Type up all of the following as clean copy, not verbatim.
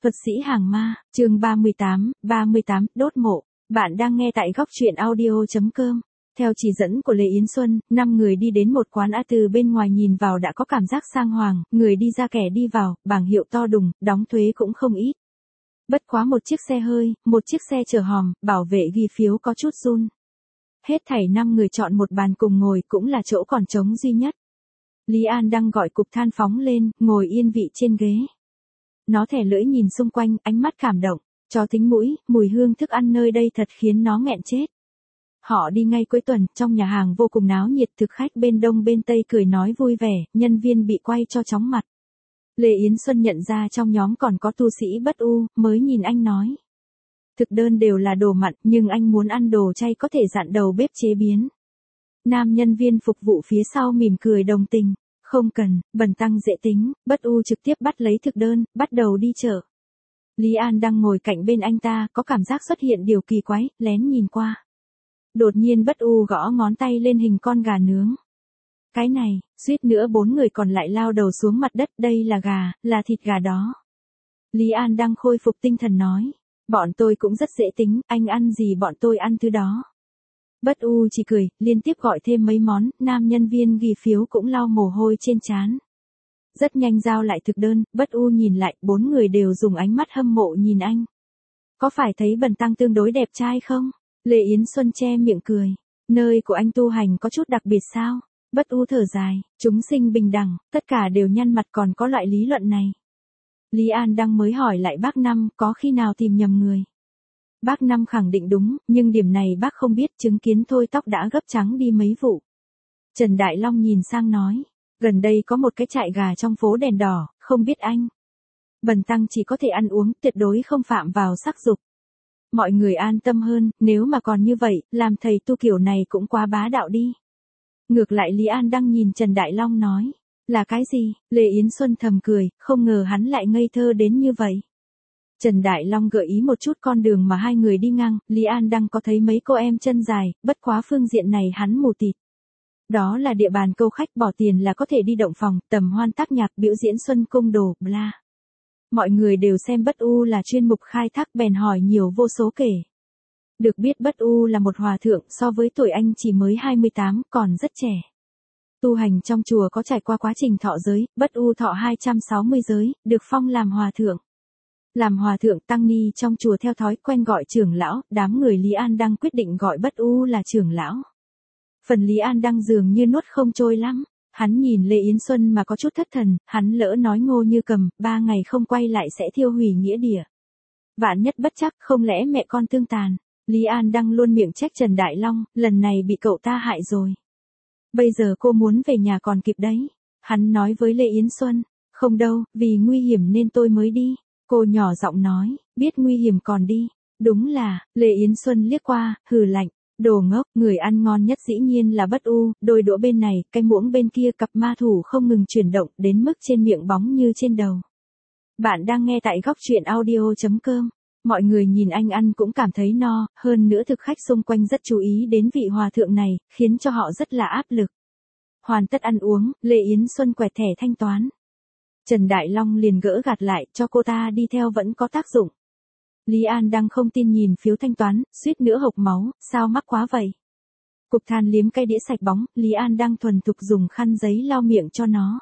Thuật sĩ hàng ma, chương 38, đốt mộ. Bạn đang nghe tại góc truyện audio.com. Theo chỉ dẫn của Lê Yến Xuân, 5 người đi đến một quán từ bên ngoài nhìn vào đã có cảm giác sang hoàng, người đi ra kẻ đi vào, bảng hiệu to đùng, đóng thuế cũng không ít. Bất quá một chiếc xe hơi, một chiếc xe chở hòm, bảo vệ ghi phiếu có chút run. Hết thảy 5 người chọn một bàn cùng ngồi cũng là chỗ còn trống duy nhất. Lý An đang gọi cục than phóng lên, ngồi yên vị trên ghế. Nó thẻ lưỡi nhìn xung quanh, ánh mắt cảm động, cho thính mũi, mùi hương thức ăn nơi đây thật khiến nó nghẹn chết. Họ đi ngay cuối tuần, trong nhà hàng vô cùng náo nhiệt, thực khách bên đông bên tây cười nói vui vẻ, nhân viên bị quay cho chóng mặt. Lê Yến Xuân nhận ra trong nhóm còn có tu sĩ Bất U, mới nhìn anh nói. Thực đơn đều là đồ mặn, nhưng anh muốn ăn đồ chay có thể dặn đầu bếp chế biến. Nam nhân viên phục vụ phía sau mỉm cười đồng tình. Không cần, Bần tăng dễ tính, Bất U trực tiếp bắt lấy thực đơn, bắt đầu đi chợ. Lý An đang ngồi cạnh bên anh ta, có cảm giác xuất hiện điều kỳ quái, lén nhìn qua. Đột nhiên Bất U gõ ngón tay lên hình con gà nướng. Cái này, suýt nữa 4 người còn lại lao đầu xuống mặt đất, đây là gà, là thịt gà đó. Lý An đang khôi phục tinh thần nói, bọn tôi cũng rất dễ tính, anh ăn gì bọn tôi ăn thứ đó. Bất U chỉ cười, liên tiếp gọi thêm mấy món, nam nhân viên ghi phiếu cũng lau mồ hôi trên trán. Rất nhanh giao lại thực đơn, Bất U nhìn lại, 4 người đều dùng ánh mắt hâm mộ nhìn anh. Có phải thấy Bần tăng tương đối đẹp trai không? Lê Yến Xuân che miệng cười. Nơi của anh tu hành có chút đặc biệt sao? Bất U thở dài, chúng sinh bình đẳng, tất cả đều nhăn mặt còn có loại lý luận này. Lý An đang mới hỏi lại bác Năm có khi nào tìm nhầm người. Bác Năm khẳng định đúng, nhưng điểm này bác không biết, chứng kiến thôi tóc đã gấp trắng đi mấy vụ. Trần Đại Long nhìn sang nói, gần đây có một cái trại gà trong phố đèn đỏ, không biết anh. Bần tăng chỉ có thể ăn uống, tuyệt đối không phạm vào sắc dục. Mọi người an tâm hơn, nếu mà còn như vậy, làm thầy tu kiểu này cũng quá bá đạo đi. Ngược lại Lý An đang nhìn Trần Đại Long nói, là cái gì? Lê Yến Xuân thầm cười, không ngờ hắn lại ngây thơ đến như vậy. Trần Đại Long gợi ý một chút con đường mà hai người đi ngang, Lý An đang có thấy mấy cô em chân dài, bất quá phương diện này hắn mù tịt. Đó là địa bàn câu khách, bỏ tiền là có thể đi động phòng, tầm hoan tác nhạc, biểu diễn xuân cung đồ, bla. Mọi người đều xem Bất U là chuyên mục khai thác bèn hỏi nhiều vô số kể. Được biết Bất U là một hòa thượng, so với tuổi anh chỉ mới 28, còn rất trẻ. Tu hành trong chùa có trải qua quá trình thọ giới, Bất U thọ 260 giới, được phong làm hòa thượng. Làm hòa thượng tăng ni trong chùa theo thói quen gọi trưởng lão, đám người Lý An đang quyết định gọi Bất U là trưởng lão. Phần Lý An đang dường như nuốt không trôi lắm, hắn nhìn Lê Yến Xuân mà có chút thất thần, hắn lỡ nói Ngô Như Cầm, 3 ngày không quay lại sẽ thiêu hủy nghĩa địa. Vạn nhất bất chắc, không lẽ mẹ con tương tàn. Lý An đang luôn miệng trách Trần Đại Long, lần này bị cậu ta hại rồi. Bây giờ cô muốn về nhà còn kịp đấy. Hắn nói với Lê Yến Xuân, không đâu, vì nguy hiểm nên tôi mới đi. Cô nhỏ giọng nói, biết nguy hiểm còn đi. Đúng là, Lê Yến Xuân liếc qua, hừ lạnh, đồ ngốc, người ăn ngon nhất dĩ nhiên là Bất U, đôi đũa bên này, cái muỗng bên kia, cặp ma thủ không ngừng chuyển động, đến mức trên miệng bóng như trên đầu. Bạn đang nghe tại góc truyện audio.com. Mọi người nhìn anh ăn cũng cảm thấy no, hơn nữa thực khách xung quanh rất chú ý đến vị hòa thượng này, khiến cho họ rất là áp lực. Hoàn tất ăn uống, Lê Yến Xuân quẹt thẻ thanh toán. Trần Đại Long liền gỡ gạt lại, cho cô ta đi theo vẫn có tác dụng. Lý An đang không tin nhìn phiếu thanh toán, suýt nữa hộc máu, sao mắc quá vậy? Cục than liếm cái đĩa sạch bóng, Lý An đang thuần thục dùng khăn giấy lau miệng cho nó.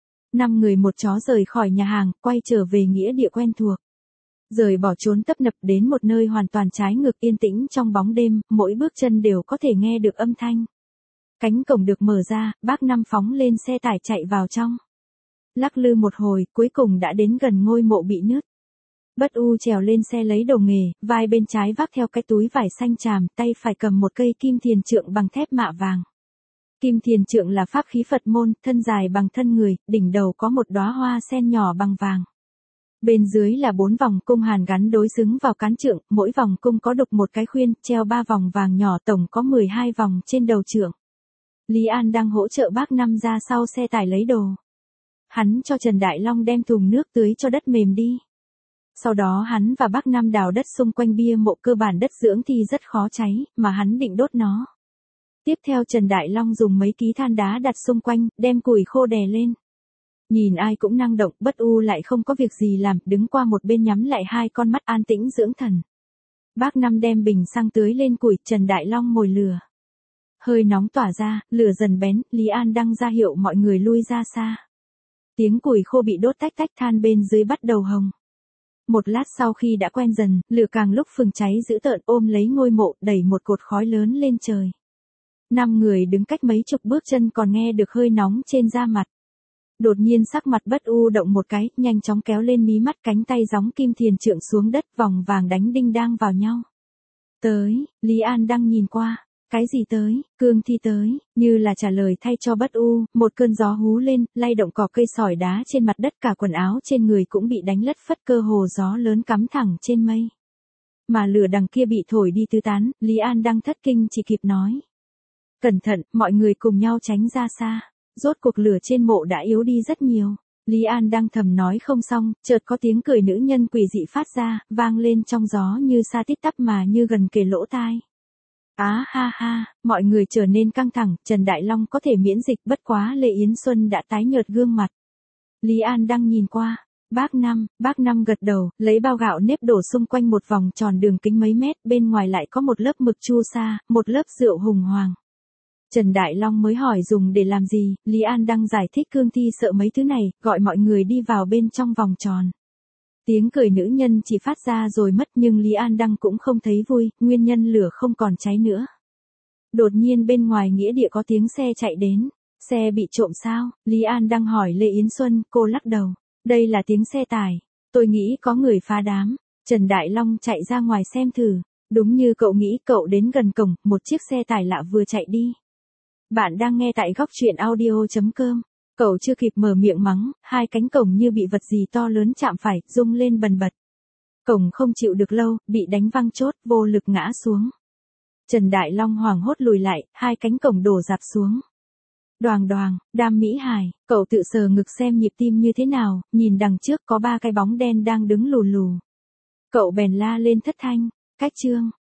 5 người một chó rời khỏi nhà hàng, quay trở về nghĩa địa quen thuộc. Rời bỏ trốn tấp nập đến một nơi hoàn toàn trái ngược, yên tĩnh trong bóng đêm, mỗi bước chân đều có thể nghe được âm thanh. Cánh cổng được mở ra, bác Năm phóng lên xe tải chạy vào trong. Lắc lư một hồi, cuối cùng đã đến gần ngôi mộ bị nứt. Bất U trèo lên xe lấy đồ nghề, vai bên trái vác theo cái túi vải xanh tràm, tay phải cầm một cây kim thiền trượng bằng thép mạ vàng. Kim thiền trượng là pháp khí Phật môn, thân dài bằng thân người, đỉnh đầu có một đóa hoa sen nhỏ bằng vàng. Bên dưới là 4 vòng cung hàn gắn đối xứng vào cán trượng, mỗi vòng cung có đục một cái khuyên, treo 3 vòng vàng nhỏ, tổng có 12 vòng trên đầu trượng. Lý An đang hỗ trợ bác Năm ra sau xe tải lấy đồ. Hắn cho Trần Đại Long đem thùng nước tưới cho đất mềm đi. Sau đó hắn và bác Năm đào đất xung quanh bia mộ, cơ bản đất dưỡng thì rất khó cháy, mà hắn định đốt nó. Tiếp theo Trần Đại Long dùng mấy ký than đá đặt xung quanh, đem củi khô đè lên. Nhìn ai cũng năng động, Bất U lại không có việc gì làm, đứng qua một bên nhắm lại hai con mắt an tĩnh dưỡng thần. Bác Năm đem bình xăng tưới lên củi, Trần Đại Long mồi lửa. Hơi nóng tỏa ra, lửa dần bén, Lý An Đăng ra hiệu mọi người lui ra xa. Tiếng củi khô bị đốt tách tách, than bên dưới bắt đầu hồng. Một lát sau khi đã quen dần, lửa càng lúc phừng cháy dữ tợn, ôm lấy ngôi mộ, đẩy một cột khói lớn lên trời. 5 người đứng cách mấy chục bước chân còn nghe được hơi nóng trên da mặt. Đột nhiên sắc mặt Bất U động một cái, nhanh chóng kéo lên mí mắt, cánh tay gióng kim thiền trượng xuống đất, vòng vàng đánh đinh đang vào nhau. Tới, Lý An Đăng nhìn qua. Cái gì tới, cương thi tới, như là trả lời thay cho Bất U, một cơn gió hú lên, lay động cỏ cây sỏi đá trên mặt đất, cả quần áo trên người cũng bị đánh lất phất, cơ hồ gió lớn cắm thẳng trên mây. Mà lửa đằng kia bị thổi đi tứ tán, Lý An Đăng thất kinh chỉ kịp nói. Cẩn thận, mọi người cùng nhau tránh ra xa. Rốt cuộc lửa trên mộ đã yếu đi rất nhiều. Lý An Đăng thầm nói không xong, chợt có tiếng cười nữ nhân quỷ dị phát ra, vang lên trong gió như xa tít tắp mà như gần kề lỗ tai. Á ha ha, mọi người trở nên căng thẳng, Trần Đại Long có thể miễn dịch, bất quá Lê Yến Xuân đã tái nhợt gương mặt. Lý An Đăng nhìn qua, bác Năm gật đầu, lấy bao gạo nếp đổ xung quanh một vòng tròn đường kính mấy mét, bên ngoài lại có một lớp mực chu sa, một lớp rượu hùng hoàng. Trần Đại Long mới hỏi dùng để làm gì, Lý An Đăng giải thích cương thi sợ mấy thứ này, gọi mọi người đi vào bên trong vòng tròn. Tiếng cười nữ nhân chỉ phát ra rồi mất, nhưng Lý An Đăng cũng không thấy vui, nguyên nhân lửa không còn cháy nữa. Đột nhiên bên ngoài nghĩa địa có tiếng xe chạy đến. Xe bị trộm sao? Lý An Đăng hỏi Lê Yến Xuân, cô lắc đầu. Đây là tiếng xe tải. Tôi nghĩ có người phá đám. Trần Đại Long chạy ra ngoài xem thử. Đúng như cậu nghĩ, cậu đến gần cổng, một chiếc xe tải lạ vừa chạy đi. Bạn đang nghe tại góc truyện audio.com. Cậu chưa kịp mở miệng mắng, hai cánh cổng như bị vật gì to lớn chạm phải, rung lên bần bật. Cổng không chịu được lâu, bị đánh văng chốt, vô lực ngã xuống. Trần Đại Long hoảng hốt lùi lại, hai cánh cổng đổ rạp xuống. Đoàng đoàng, Đam Mỹ Hải, cậu tự sờ ngực xem nhịp tim như thế nào, nhìn đằng trước có 3 cái bóng đen đang đứng lù lù. Cậu bèn la lên thất thanh, cách chương.